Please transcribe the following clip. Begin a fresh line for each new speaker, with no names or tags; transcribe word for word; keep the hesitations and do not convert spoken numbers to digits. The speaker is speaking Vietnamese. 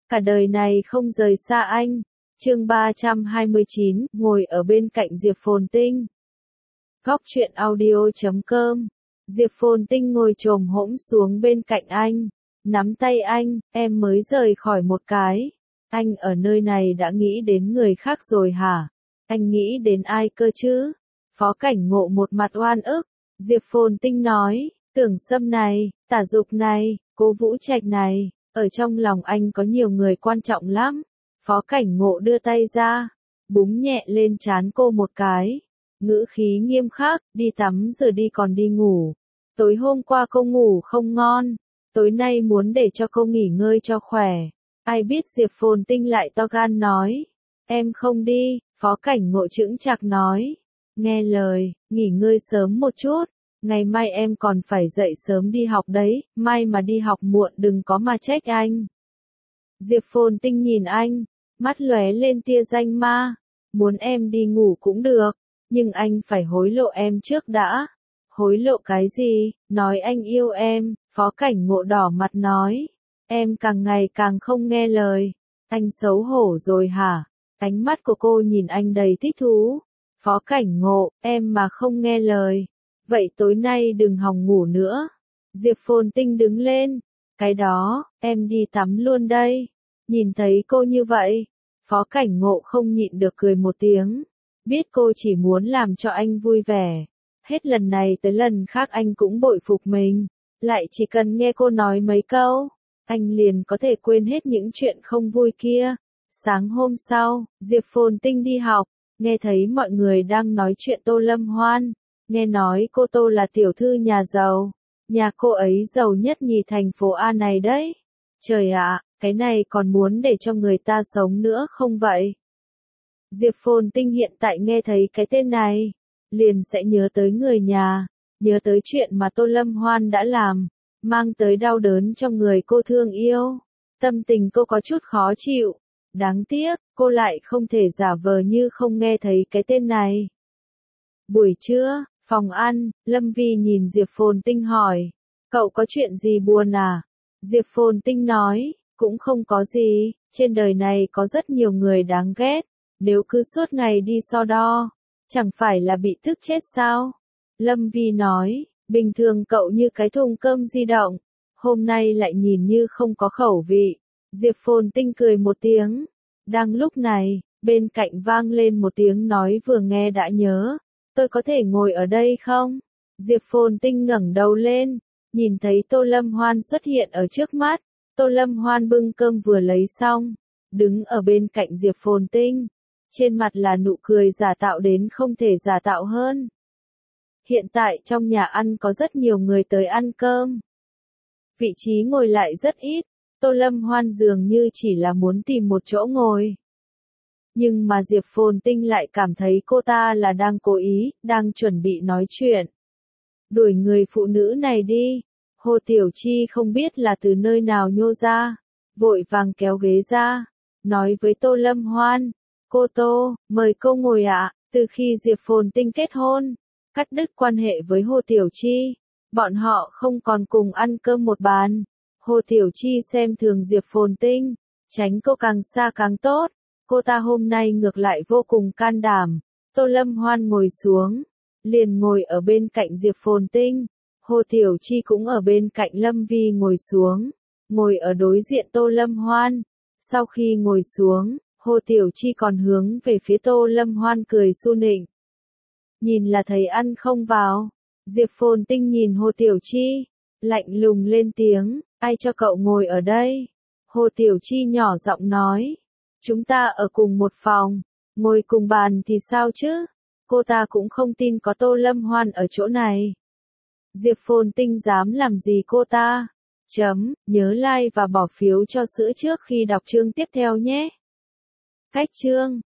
cả đời này không rời xa anh. Chương ba trăm hai mươi chín, ngồi ở bên cạnh Diệp Phồn Tinh. Góc truyện audio chấm com. Diệp Phồn Tinh ngồi chồm hỗn xuống bên cạnh anh, nắm tay anh, em mới rời khỏi một cái. Anh ở nơi này đã nghĩ đến người khác rồi hả? Anh nghĩ đến ai cơ chứ? Phó Cảnh Ngộ một mặt oan ức. Diệp Phồn Tinh nói, Tưởng Sâm này, Tả Dục này, Cố Vũ Trạch này, ở trong lòng anh có nhiều người quan trọng lắm. Phó Cảnh Ngộ đưa tay ra, búng nhẹ lên trán cô một cái. Ngữ khí nghiêm khắc, đi tắm rồi đi còn đi ngủ. Tối hôm qua cô ngủ không ngon, tối nay muốn để cho cô nghỉ ngơi cho khỏe. Ai biết Diệp Phồn Tinh lại to gan nói, em không đi. Phó Cảnh Ngộ chững chạc nói, nghe lời, nghỉ ngơi sớm một chút, ngày mai em còn phải dậy sớm đi học đấy, mai mà đi học muộn đừng có mà trách anh. Diệp Phồn Tinh nhìn anh, mắt lóe lên tia danh ma, muốn em đi ngủ cũng được, nhưng anh phải hối lộ em trước đã. Hối lộ cái gì? Nói anh yêu em. Phó Cảnh Ngộ đỏ mặt nói, em càng ngày càng không nghe lời. Anh xấu hổ rồi hả? Ánh mắt của cô nhìn anh đầy thích thú. Phó Cảnh Ngộ, em mà không nghe lời, vậy tối nay đừng hòng ngủ nữa. Diệp Phồn Tinh đứng lên, cái đó, em đi tắm luôn đây. Nhìn thấy cô như vậy, Phó Cảnh Ngộ không nhịn được cười một tiếng, biết cô chỉ muốn làm cho anh vui vẻ. Hết lần này tới lần khác anh cũng bội phục mình, lại chỉ cần nghe cô nói mấy câu, anh liền có thể quên hết những chuyện không vui kia. Sáng hôm sau, Diệp Phồn Tinh đi học, nghe thấy mọi người đang nói chuyện Tô Lâm Hoan, nghe nói cô Tô là tiểu thư nhà giàu, nhà cô ấy giàu nhất nhì thành phố A này đấy. Trời ạ, cái này còn muốn để cho người ta sống nữa không vậy? Diệp Phồn Tinh hiện tại nghe thấy cái tên này, liền sẽ nhớ tới người nhà, nhớ tới chuyện mà Tô Lâm Hoan đã làm, mang tới đau đớn cho người cô thương yêu. Tâm tình cô có chút khó chịu. Đáng tiếc, cô lại không thể giả vờ như không nghe thấy cái tên này. Buổi trưa, phòng ăn, Lâm Vi nhìn Diệp Phồn Tinh hỏi, cậu có chuyện gì buồn à? Diệp Phồn Tinh nói, cũng không có gì, trên đời này có rất nhiều người đáng ghét, nếu cứ suốt ngày đi so đo, chẳng phải là bị tức chết sao? Lâm Vi nói, bình thường cậu như cái thùng cơm di động, hôm nay lại nhìn như không có khẩu vị. Diệp Phồn Tinh cười một tiếng. Đang lúc này, bên cạnh vang lên một tiếng nói vừa nghe đã nhớ. Tôi có thể ngồi ở đây không? Diệp Phồn Tinh ngẩng đầu lên, nhìn thấy Tô Lâm Hoan xuất hiện ở trước mắt. Tô Lâm Hoan bưng cơm vừa lấy xong, đứng ở bên cạnh Diệp Phồn Tinh. Trên mặt là nụ cười giả tạo đến không thể giả tạo hơn. Hiện tại trong nhà ăn có rất nhiều người tới ăn cơm. Vị trí ngồi lại rất ít. Tô Lâm Hoan dường như chỉ là muốn tìm một chỗ ngồi. Nhưng mà Diệp Phồn Tinh lại cảm thấy cô ta là đang cố ý, đang chuẩn bị nói chuyện. Đuổi người phụ nữ này đi. Hồ Tiểu Chi không biết là từ nơi nào nhô ra, vội vàng kéo ghế ra, nói với Tô Lâm Hoan, cô Tô, mời cô ngồi ạ. Từ khi Diệp Phồn Tinh kết hôn, cắt đứt quan hệ với Hồ Tiểu Chi, bọn họ không còn cùng ăn cơm một bàn. Hồ Tiểu Chi xem thường Diệp Phồn Tinh, tránh cô càng xa càng tốt. Cô ta hôm nay ngược lại vô cùng can đảm. Tô Lâm Hoan ngồi xuống, liền ngồi ở bên cạnh Diệp Phồn Tinh. Hồ Tiểu Chi cũng ở bên cạnh Lâm Vi ngồi xuống, ngồi ở đối diện Tô Lâm Hoan. Sau khi ngồi xuống, Hồ Tiểu Chi còn hướng về phía Tô Lâm Hoan cười su nịnh. Nhìn là thấy ăn không vào. Diệp Phồn Tinh nhìn Hồ Tiểu Chi, lạnh lùng lên tiếng, ai cho cậu ngồi ở đây? Hồ Tiểu Chi nhỏ giọng nói, chúng ta ở cùng một phòng, ngồi cùng bàn thì sao chứ? Cô ta cũng không tin có Tô Lâm Hoan ở chỗ này. Diệp Phồn Tinh dám làm gì cô ta? Chấm, nhớ like và bỏ phiếu cho sữa trước khi đọc chương tiếp theo nhé. Cách chương